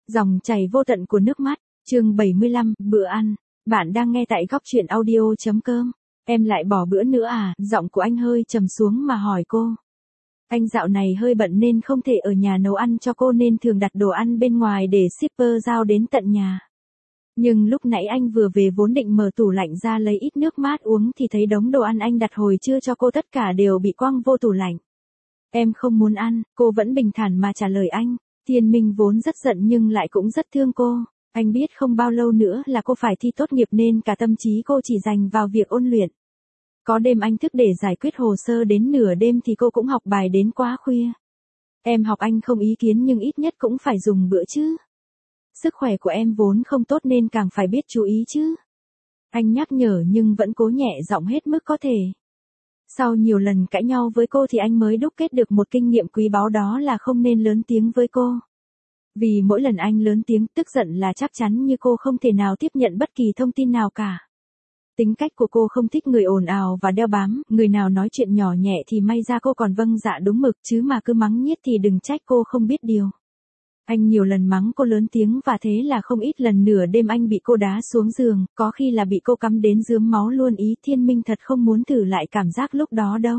Dòng chảy vô tận của nước mắt, chương 75, bữa ăn. Bạn đang nghe tại góc truyện audio.com. Em lại bỏ bữa nữa à? Giọng của anh hơi trầm xuống mà hỏi cô. Anh dạo này hơi bận nên không thể ở nhà nấu ăn cho cô nên thường đặt đồ ăn bên ngoài để shipper giao đến tận nhà. Nhưng lúc nãy anh vừa về vốn định mở tủ lạnh ra lấy ít nước mát uống thì thấy đống đồ ăn anh đặt hồi trưa cho cô tất cả đều bị quăng vô tủ lạnh. Em không muốn ăn, cô vẫn bình thản mà trả lời anh. Thiên Minh vốn rất giận nhưng lại cũng rất thương cô. Anh biết không bao lâu nữa là cô phải thi tốt nghiệp nên cả tâm trí cô chỉ dành vào việc ôn luyện. Có đêm anh thức để giải quyết hồ sơ đến nửa đêm thì cô cũng học bài đến quá khuya. Em học anh không ý kiến nhưng ít nhất cũng phải dùng bữa chứ. Sức khỏe của em vốn không tốt nên càng phải biết chú ý chứ. Anh nhắc nhở nhưng vẫn cố nhẹ giọng hết mức có thể. Sau nhiều lần cãi nhau với cô thì anh mới đúc kết được một kinh nghiệm quý báu, đó là không nên lớn tiếng với cô. Vì mỗi lần anh lớn tiếng tức giận là chắc chắn như cô không thể nào tiếp nhận bất kỳ thông tin nào cả. Tính cách của cô không thích người ồn ào và đeo bám, người nào nói chuyện nhỏ nhẹ thì may ra cô còn vâng dạ đúng mực, chứ mà cứ mắng nhiếc thì đừng trách cô không biết điều. Anh nhiều lần mắng cô lớn tiếng và thế là không ít lần nửa đêm anh bị cô đá xuống giường, có khi là bị cô cắm đến rướm máu luôn. Ý Thiên Minh thật không muốn thử lại cảm giác lúc đó đâu.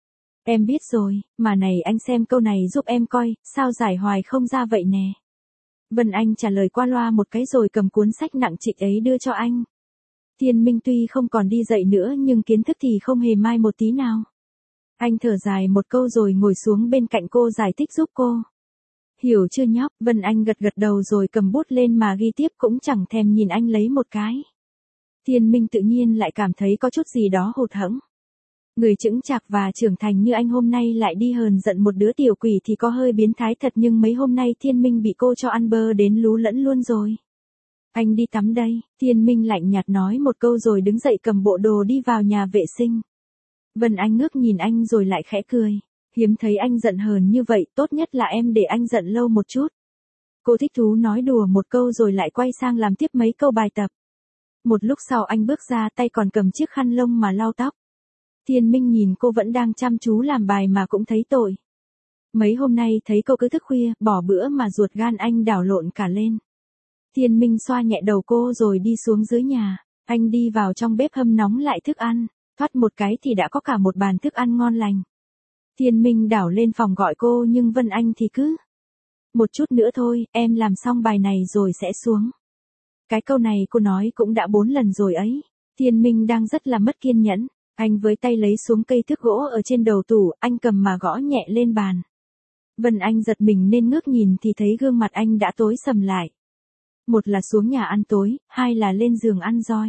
Em biết rồi, mà này anh xem câu này giúp em coi, sao giải hoài không ra vậy nè. Vân Anh trả lời qua loa một cái rồi cầm cuốn sách nặng trịch ấy đưa cho anh. Thiên Minh tuy không còn đi dạy nữa nhưng kiến thức thì không hề mai một tí nào. Anh thở dài một câu rồi ngồi xuống bên cạnh cô giải thích giúp cô. Hiểu chưa nhóc? Vân Anh gật gật đầu rồi cầm bút lên mà ghi tiếp, cũng chẳng thèm nhìn anh lấy một cái. Thiên Minh tự nhiên lại cảm thấy có chút gì đó hụt hẫng. Người chững chạc và trưởng thành như anh hôm nay lại đi hờn giận một đứa tiểu quỷ thì có hơi biến thái thật, nhưng mấy hôm nay Thiên Minh bị cô cho ăn bơ đến lú lẫn luôn rồi. Anh đi tắm đây, Thiên Minh lạnh nhạt nói một câu rồi đứng dậy cầm bộ đồ đi vào nhà vệ sinh. Vân Anh ngước nhìn anh rồi lại khẽ cười. Hiếm thấy anh giận hờn như vậy, tốt nhất là em để anh giận lâu một chút. Cô thích thú nói đùa một câu rồi lại quay sang làm tiếp mấy câu bài tập. Một lúc sau anh bước ra, tay còn cầm chiếc khăn lông mà lau tóc. Thiên Minh nhìn cô vẫn đang chăm chú làm bài mà cũng thấy tội. Mấy hôm nay thấy cô cứ thức khuya, bỏ bữa mà ruột gan anh đảo lộn cả lên. Thiên Minh xoa nhẹ đầu cô rồi đi xuống dưới nhà. Anh đi vào trong bếp hâm nóng lại thức ăn, thoát một cái thì đã có cả một bàn thức ăn ngon lành. Thiên Minh đảo lên phòng gọi cô nhưng Vân Anh thì cứ. Một chút nữa thôi, em làm xong bài này rồi sẽ xuống. Cái câu này cô nói cũng đã 4 lần rồi ấy. Thiên Minh đang rất là mất kiên nhẫn. Anh với tay lấy xuống cây thước gỗ ở trên đầu tủ, anh cầm mà gõ nhẹ lên bàn. Vân Anh giật mình nên ngước nhìn thì thấy gương mặt anh đã tối sầm lại. Một là xuống nhà ăn tối, hai là lên giường ăn roi.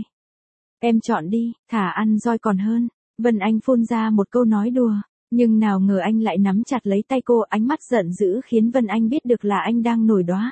Em chọn đi, thả ăn roi còn hơn. Vân Anh phun ra một câu nói đùa. Nhưng nào ngờ anh lại nắm chặt lấy tay cô, ánh mắt giận dữ khiến Vân Anh biết được là anh đang nổi đoá.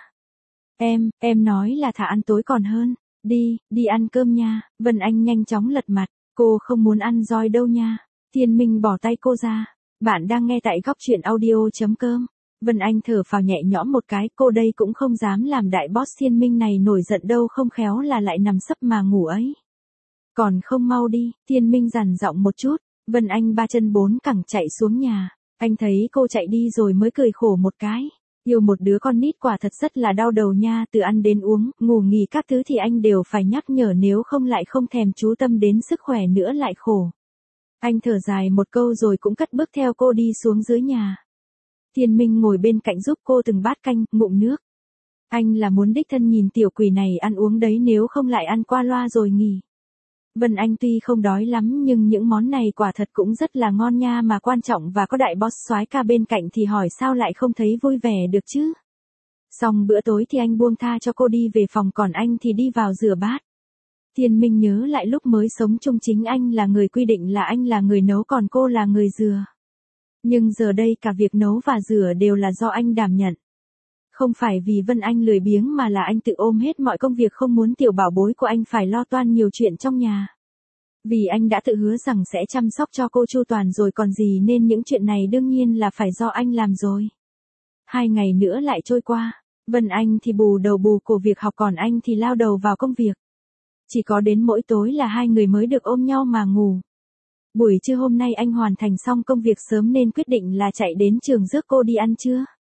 Em nói là thả ăn tối còn hơn. Đi ăn cơm nha. Vân Anh nhanh chóng lật mặt. Cô không muốn ăn roi đâu nha. Thiên Minh bỏ tay cô ra. Bạn đang nghe tại góc truyện audio.com. Vân Anh thở phào nhẹ nhõm một cái, cô đây cũng không dám làm đại boss Thiên Minh này nổi giận đâu, không khéo là lại nằm sấp mà ngủ ấy. Còn không mau đi, Thiên Minh dằn giọng một chút. Vân Anh ba chân bốn cẳng chạy xuống nhà. Anh thấy cô chạy đi rồi mới cười khổ một cái. Yêu một đứa con nít quả thật rất là đau đầu nha, từ ăn đến uống, ngủ nghỉ các thứ thì anh đều phải nhắc nhở, nếu không lại không thèm chú tâm đến sức khỏe nữa lại khổ. Anh thở dài một câu rồi cũng cất bước theo cô đi xuống dưới nhà. Thiên Minh ngồi bên cạnh giúp cô từng bát canh, ngụm nước. Anh là muốn đích thân nhìn tiểu quỷ này ăn uống đấy, nếu không lại ăn qua loa rồi nghỉ. Vân Anh tuy không đói lắm nhưng những món này quả thật cũng rất là ngon nha, mà quan trọng và có đại boss soái ca bên cạnh thì hỏi sao lại không thấy vui vẻ được chứ. Xong bữa tối thì anh buông tha cho cô đi về phòng, còn anh thì đi vào rửa bát. Thiên Minh nhớ lại lúc mới sống chung chính anh là người quy định là anh là người nấu còn cô là người rửa. Nhưng giờ đây cả việc nấu và rửa đều là do anh đảm nhận. Không phải vì Vân Anh lười biếng mà là anh tự ôm hết mọi công việc, không muốn tiểu bảo bối của anh phải lo toan nhiều chuyện trong nhà. Vì anh đã tự hứa rằng sẽ chăm sóc cho cô chu toàn rồi còn gì, nên những chuyện này đương nhiên là phải do anh làm rồi. 2 ngày nữa lại trôi qua, Vân Anh thì bù đầu bù cổ việc học, còn anh thì lao đầu vào công việc. Chỉ có đến mỗi tối là hai người mới được ôm nhau mà ngủ. Buổi trưa hôm nay anh hoàn thành xong công việc sớm nên quyết định là chạy đến trường rước cô đi ăn trưa.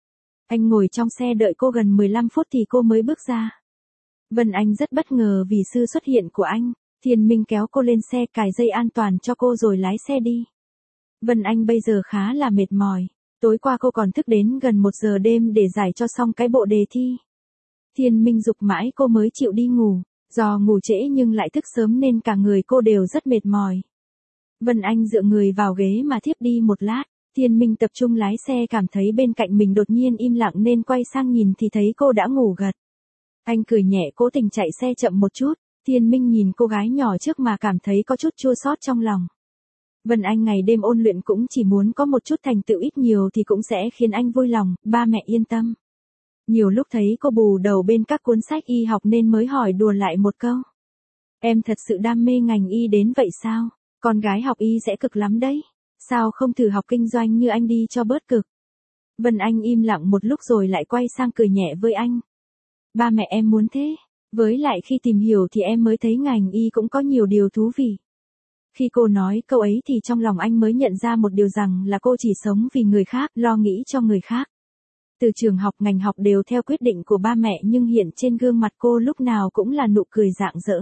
Anh ngồi trong xe đợi cô gần 15 phút thì cô mới bước ra. Vân Anh rất bất ngờ vì sự xuất hiện của anh. Thiên Minh kéo cô lên xe, cài dây an toàn cho cô rồi lái xe đi. Vân Anh bây giờ khá là mệt mỏi. Tối qua cô còn thức đến gần 1 giờ đêm để giải cho xong cái bộ đề thi. Thiên Minh giục mãi cô mới chịu đi ngủ. Do ngủ trễ nhưng lại thức sớm nên cả người cô đều rất mệt mỏi. Vân Anh dựa người vào ghế mà thiếp đi một lát. Thiên Minh tập trung lái xe, cảm thấy bên cạnh mình đột nhiên im lặng nên quay sang nhìn thì thấy cô đã ngủ gật. Anh cười nhẹ cố tình chạy xe chậm một chút. Thiên Minh nhìn cô gái nhỏ trước mà cảm thấy có chút chua xót trong lòng. Vân Anh ngày đêm ôn luyện cũng chỉ muốn có một chút thành tựu, ít nhiều thì cũng sẽ khiến anh vui lòng, ba mẹ yên tâm. Nhiều lúc thấy cô bù đầu bên các cuốn sách y học nên mới hỏi đùa lại một câu. Em thật sự đam mê ngành y đến vậy sao? Con gái học y sẽ cực lắm đấy. Sao không thử học kinh doanh như anh đi cho bớt cực? Vân Anh im lặng một lúc rồi lại quay sang cười nhẹ với anh. Ba mẹ em muốn thế. Với lại khi tìm hiểu thì em mới thấy ngành y cũng có nhiều điều thú vị. Khi cô nói câu ấy thì trong lòng anh mới nhận ra một điều rằng là cô chỉ sống vì người khác, lo nghĩ cho người khác. Từ trường học, ngành học đều theo quyết định của ba mẹ nhưng hiện trên gương mặt cô lúc nào cũng là nụ cười rạng rỡ.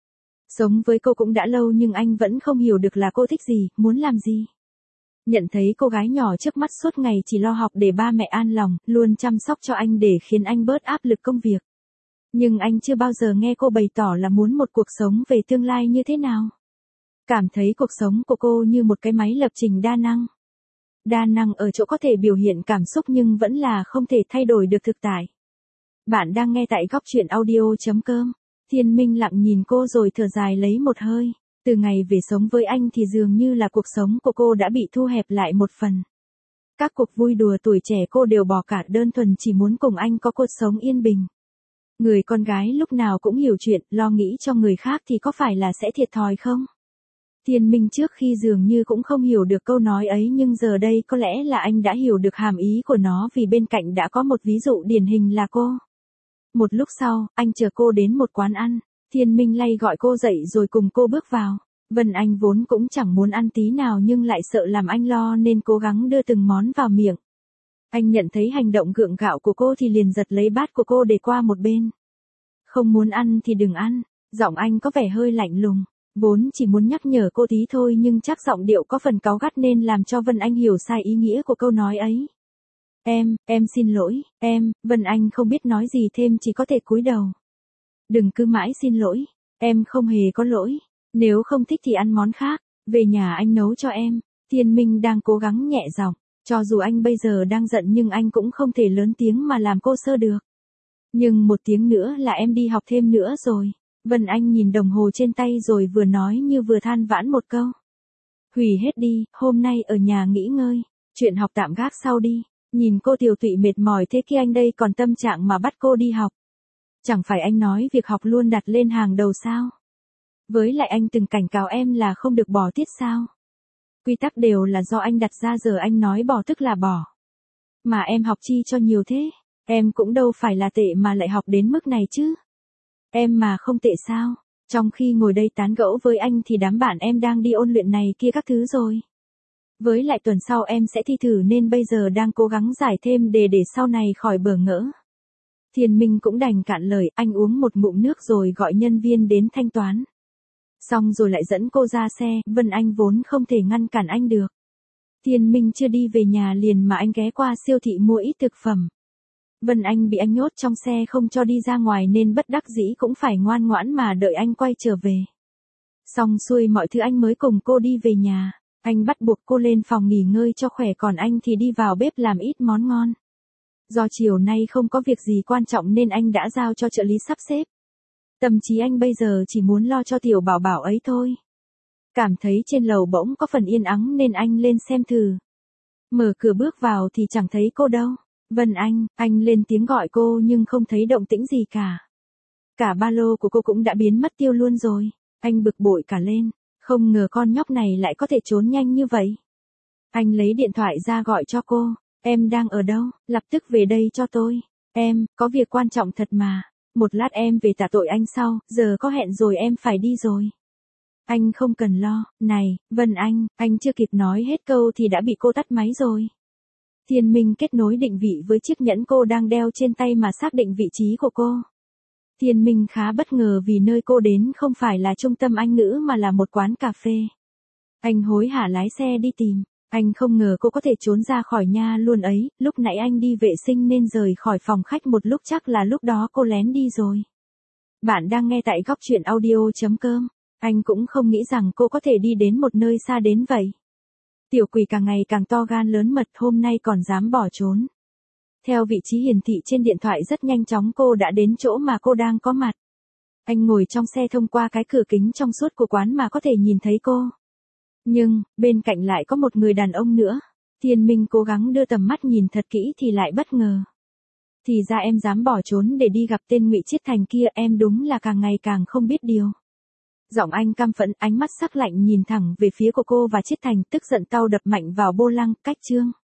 Sống với cô cũng đã lâu nhưng anh vẫn không hiểu được là cô thích gì, muốn làm gì. Nhận thấy cô gái nhỏ trước mắt suốt ngày chỉ lo học để ba mẹ an lòng, luôn chăm sóc cho anh để khiến anh bớt áp lực công việc. Nhưng anh chưa bao giờ nghe cô bày tỏ là muốn một cuộc sống về tương lai như thế nào. Cảm thấy cuộc sống của cô như một cái máy lập trình đa năng. Đa năng ở chỗ có thể biểu hiện cảm xúc nhưng vẫn là không thể thay đổi được thực tại. Bạn đang nghe tại góc truyện audio.com. Thiên Minh lặng nhìn cô rồi thở dài lấy một hơi. Từ ngày về sống với anh thì dường như là cuộc sống của cô đã bị thu hẹp lại một phần. Các cuộc vui đùa tuổi trẻ cô đều bỏ cả, đơn thuần chỉ muốn cùng anh có cuộc sống yên bình. Người con gái lúc nào cũng hiểu chuyện, lo nghĩ cho người khác thì có phải là sẽ thiệt thòi không? Thiên Minh trước khi dường như cũng không hiểu được câu nói ấy nhưng giờ đây có lẽ là anh đã hiểu được hàm ý của nó vì bên cạnh đã có một ví dụ điển hình là cô. Một lúc sau, anh chờ cô đến một quán ăn. Thiên Minh lay gọi cô dậy rồi cùng cô bước vào. Vân Anh vốn cũng chẳng muốn ăn tí nào nhưng lại sợ làm anh lo nên cố gắng đưa từng món vào miệng. Anh nhận thấy hành động gượng gạo của cô thì liền giật lấy bát của cô để qua một bên. Không muốn ăn thì đừng ăn. Giọng anh có vẻ hơi lạnh lùng. Vốn chỉ muốn nhắc nhở cô tí thôi nhưng chắc giọng điệu có phần cáu gắt nên làm cho Vân Anh hiểu sai ý nghĩa của câu nói ấy. Em xin lỗi, Vân Anh không biết nói gì thêm chỉ có thể cúi đầu. Đừng cứ mãi xin lỗi, em không hề có lỗi, nếu không thích thì ăn món khác, về nhà anh nấu cho em. Thiên Minh đang cố gắng nhẹ giọng, cho dù anh bây giờ đang giận nhưng anh cũng không thể lớn tiếng mà làm cô sơ được. Nhưng 1 tiếng nữa là em đi học thêm nữa rồi. Vân Anh nhìn đồng hồ trên tay rồi vừa nói như vừa than vãn một câu. Hủy hết đi, hôm nay ở nhà nghỉ ngơi, chuyện học tạm gác sau đi. Nhìn cô tiều tụy mệt mỏi thế kia anh đây còn tâm trạng mà bắt cô đi học. Chẳng phải anh nói việc học luôn đặt lên hàng đầu sao? Với lại anh từng cảnh cáo em là không được bỏ tiết sao? Quy tắc đều là do anh đặt ra, giờ anh nói bỏ tức là bỏ. Mà em học chi cho nhiều thế? Em cũng đâu phải là tệ mà lại học đến mức này chứ. Em mà không tệ sao? Trong khi ngồi đây tán gẫu với anh thì đám bạn em đang đi ôn luyện này kia các thứ rồi. Với lại tuần sau em sẽ thi thử nên bây giờ đang cố gắng giải thêm để sau này khỏi bỡ ngỡ. Thiên Minh cũng đành cạn lời, anh uống một ngụm nước rồi gọi nhân viên đến thanh toán. Xong rồi lại dẫn cô ra xe, Vân Anh vốn không thể ngăn cản anh được. Thiên Minh chưa đi về nhà liền mà anh ghé qua siêu thị mua ít thực phẩm. Vân Anh bị anh nhốt trong xe không cho đi ra ngoài nên bất đắc dĩ cũng phải ngoan ngoãn mà đợi anh quay trở về. Xong xuôi mọi thứ anh mới cùng cô đi về nhà. Anh bắt buộc cô lên phòng nghỉ ngơi cho khỏe còn anh thì đi vào bếp làm ít món ngon. Do chiều nay không có việc gì quan trọng nên anh đã giao cho trợ lý sắp xếp. Tâm trí anh bây giờ chỉ muốn lo cho tiểu bảo bảo ấy thôi. Cảm thấy trên lầu bỗng có phần yên ắng nên anh lên xem thử. Mở cửa bước vào thì chẳng thấy cô đâu. Vân anh lên tiếng gọi cô nhưng không thấy động tĩnh gì cả. Cả ba lô của cô cũng đã biến mất tiêu luôn rồi. Anh bực bội cả lên. Không ngờ con nhóc này lại có thể trốn nhanh như vậy. Anh lấy điện thoại ra gọi cho cô. Em đang ở đâu? Lập tức về đây cho tôi. Em, có việc quan trọng thật mà. Một lát em về tạ tội anh sau, giờ có hẹn rồi em phải đi rồi. Anh không cần lo, này, Vân Anh chưa kịp nói hết câu thì đã bị cô tắt máy rồi. Thiên Minh kết nối định vị với chiếc nhẫn cô đang đeo trên tay mà xác định vị trí của cô. Thiên Minh khá bất ngờ vì nơi cô đến không phải là trung tâm Anh ngữ mà là một quán cà phê. Anh hối hả lái xe đi tìm. Anh không ngờ cô có thể trốn ra khỏi nhà luôn ấy, lúc nãy anh đi vệ sinh nên rời khỏi phòng khách một lúc, chắc là lúc đó cô lén đi rồi. Bạn đang nghe tại góc truyện audio.com. Anh cũng không nghĩ rằng cô có thể đi đến một nơi xa đến vậy. Tiểu quỷ càng ngày càng to gan lớn mật, hôm nay còn dám bỏ trốn. Theo vị trí hiển thị trên điện thoại rất nhanh chóng cô đã đến chỗ mà cô đang có mặt. Anh ngồi trong xe, thông qua cái cửa kính trong suốt của quán mà có thể nhìn thấy cô. Nhưng, bên cạnh lại có một người đàn ông nữa. Thiên Minh cố gắng đưa tầm mắt nhìn thật kỹ thì lại bất ngờ. Thì ra em dám bỏ trốn để đi gặp tên Ngụy Chiết Thành kia, em đúng là càng ngày càng không biết điều. Giọng anh căm phẫn, ánh mắt sắc lạnh nhìn thẳng về phía của cô và Chiết Thành, tức giận tau đập mạnh vào vô lăng. Cách chương